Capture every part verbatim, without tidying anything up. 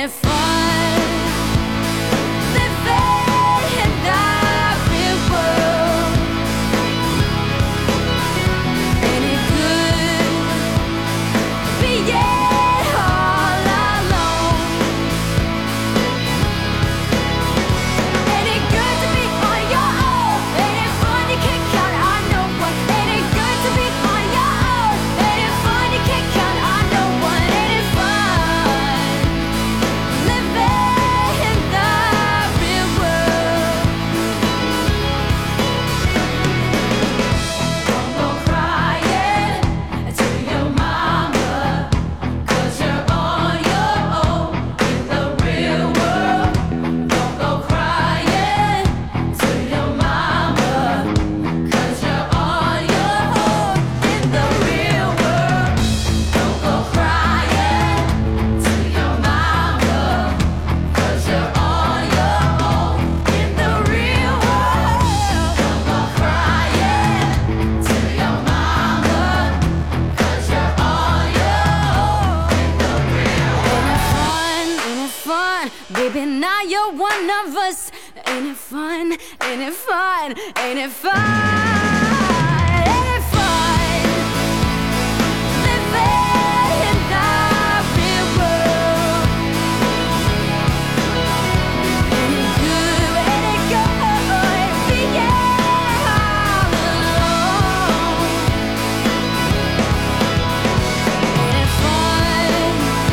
Baby, now you're one of us. Ain't it fun? Ain't it fun? Ain't it fun? Ain't it fun? Living in the real world. Ain't it good? Ain't it good? Being all alone. Ain't it fun?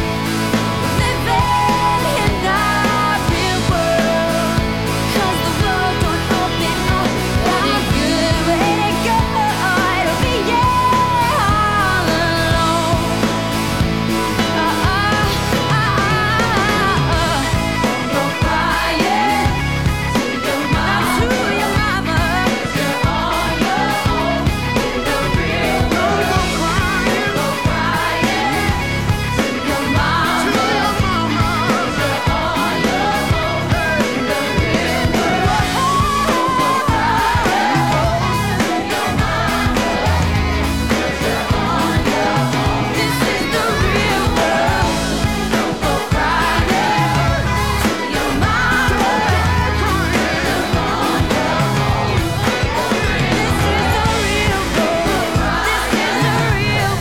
Living in the real world. 'Cause the world don't open up. Ain't it good? Ain't it good? Being all alone. Uh, uh, uh, uh. Don't go crying to your mama. To your mama. 'Cause you're on your own in the real world. Don't go crying. Don't go crying to your mama. To your mama. 'Cause you're on your own in the real world. Don't go crying to your mama. 'Cause you're on your own. This is the real world. Don't go crying to your mama. 'Cause you're on your own. This is the real world. This is the real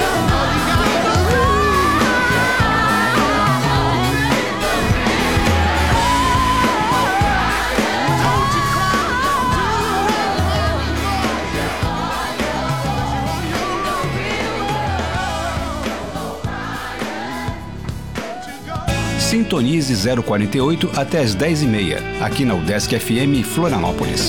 Sintonize zero quarenta e oito até as dez e meia, aqui na Udesc F M Florianópolis.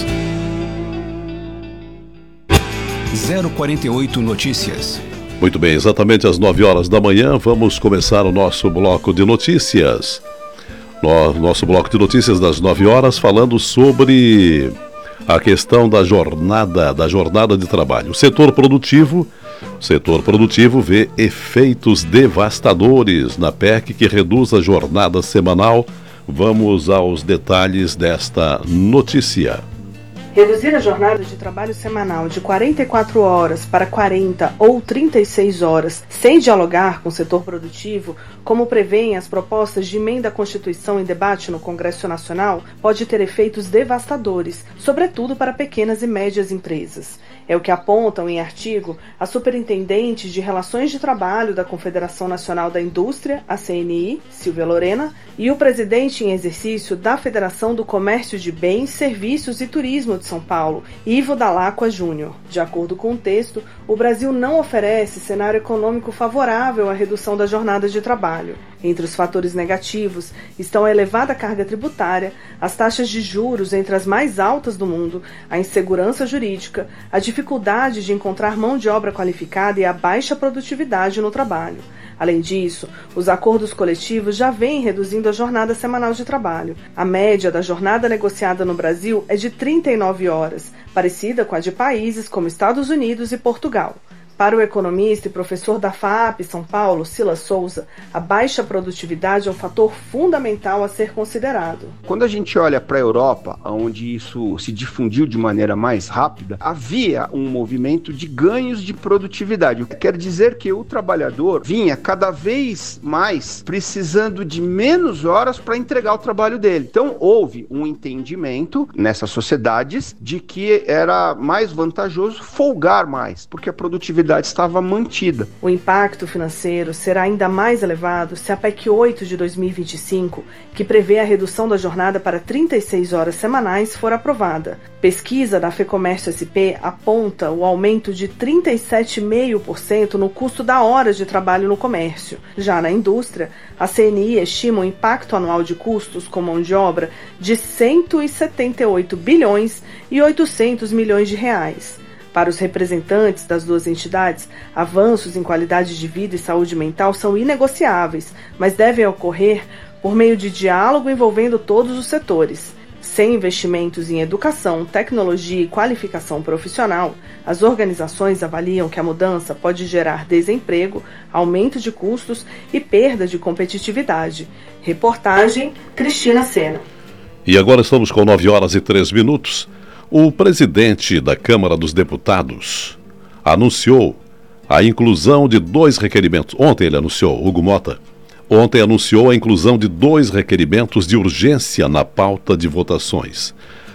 zero quarenta e oito Notícias. Muito bem, exatamente às nove horas da manhã, vamos começar o nosso bloco de notícias. No- Nosso bloco de notícias das nove horas, falando sobre a questão da jornada, da jornada de trabalho. O setor produtivo, o setor produtivo vê efeitos devastadores na P E C que reduz a jornada semanal. Vamos aos detalhes desta notícia. Reduzir a jornada de trabalho semanal de quarenta e quatro horas para quarenta ou trinta e seis horas, sem dialogar com o setor produtivo, como prevêem as propostas de emenda à Constituição em debate no Congresso Nacional, pode ter efeitos devastadores, sobretudo para pequenas e médias empresas. É o que apontam em artigo as superintendentes de Relações de Trabalho da Confederação Nacional da Indústria, a C N I, Silvia Lorena, e o presidente em exercício da Federação do Comércio de Bens, Serviços e Turismo de São Paulo, Ivo Dall'Acqua Júnior. De acordo com o texto, o Brasil não oferece cenário econômico favorável à redução da jornada de trabalho. Entre os fatores negativos estão a elevada carga tributária, as taxas de juros entre as mais altas do mundo, a insegurança jurídica, a dificuldade de encontrar mão de obra qualificada e a baixa produtividade no trabalho. Além disso, os acordos coletivos já vêm reduzindo a jornada semanal de trabalho. A média da jornada negociada no Brasil é de trinta e nove horas, parecida com a de países como Estados Unidos e Portugal. Para o economista e professor da F A A P São Paulo, Silas Souza, a baixa produtividade é um fator fundamental a ser considerado. Quando a gente olha para a Europa, onde isso se difundiu de maneira mais rápida, havia um movimento de ganhos de produtividade. O que quer dizer que o trabalhador vinha cada vez mais precisando de menos horas para entregar o trabalho dele. Então houve um entendimento nessas sociedades de que era mais vantajoso folgar mais, porque a produtividade estava mantida. O impacto financeiro será ainda mais elevado se a P E C oito de dois mil e vinte e cinco, que prevê a redução da jornada para trinta e seis horas semanais, for aprovada. Pesquisa da FEComércio S P aponta o aumento de trinta e sete vírgula cinco por cento no custo da hora de trabalho no comércio. Já na indústria, a C N I estima o impacto anual de custos com mão de obra de cento e setenta e oito bilhões e oitocentos milhões de reais. Para os representantes das duas entidades, avanços em qualidade de vida e saúde mental são inegociáveis, mas devem ocorrer por meio de diálogo envolvendo todos os setores. Sem investimentos em educação, tecnologia e qualificação profissional, as organizações avaliam que a mudança pode gerar desemprego, aumento de custos e perda de competitividade. Reportagem Cristina Sena. E agora estamos com nove horas e três minutos. O presidente da Câmara dos Deputados anunciou a inclusão de dois requerimentos. Ontem ele anunciou, Hugo Mota, ontem anunciou a inclusão de dois requerimentos de urgência na pauta de votações,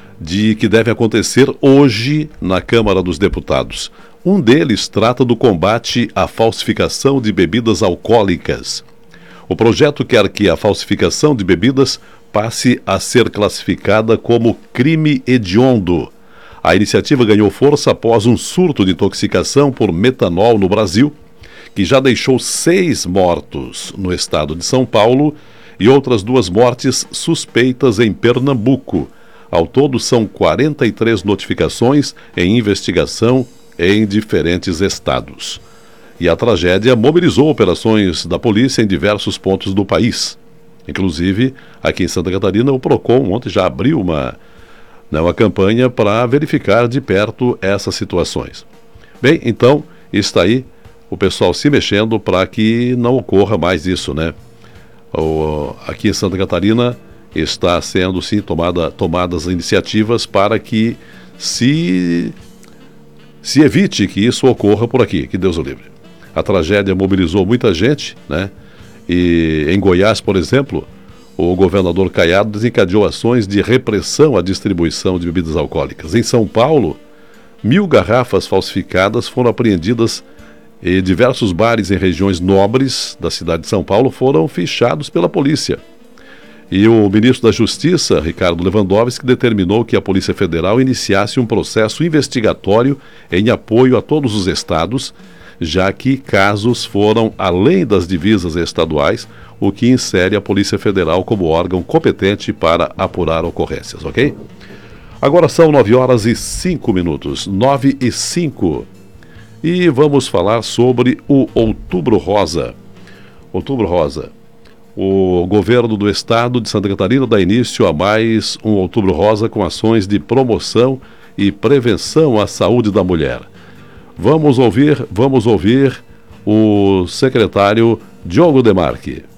de que deve acontecer hoje na Câmara dos Deputados. Um deles trata do combate à falsificação de bebidas alcoólicas. O projeto quer que a falsificação de bebidas passe a ser classificada como crime hediondo. A iniciativa ganhou força após um surto de intoxicação por metanol no Brasil, que já deixou seis mortos no estado de São Paulo e outras duas mortes suspeitas em Pernambuco. Ao todo, são quarenta e três notificações em investigação em diferentes estados. E a tragédia mobilizou operações da polícia em diversos pontos do país. Inclusive, aqui em Santa Catarina, o Procon ontem já abriu uma, né, uma campanha para verificar de perto essas situações. Bem, então, está aí o pessoal se mexendo para que não ocorra mais isso, né? O, aqui em Santa Catarina está sendo, sim, tomada, tomadas iniciativas para que se, se evite que isso ocorra por aqui, que Deus o livre. A tragédia mobilizou muita gente, né? E em Goiás, por exemplo, o governador Caiado desencadeou ações de repressão à distribuição de bebidas alcoólicas. Em São Paulo, mil garrafas falsificadas foram apreendidas e diversos bares em regiões nobres da cidade de São Paulo foram fechados pela polícia. E o ministro da Justiça, Ricardo Lewandowski, determinou que a Polícia Federal iniciasse um processo investigatório em apoio a todos os estados, já que casos foram além das divisas estaduais, o que insere a Polícia Federal como órgão competente para apurar ocorrências, ok? Agora são nove horas e cinco minutos, nove e cinco. E vamos falar sobre o Outubro Rosa. Outubro Rosa. O governo do estado de Santa Catarina dá início a mais um Outubro Rosa com ações de promoção e prevenção à saúde da mulher. Vamos ouvir, vamos ouvir o secretário Diogo Demarque.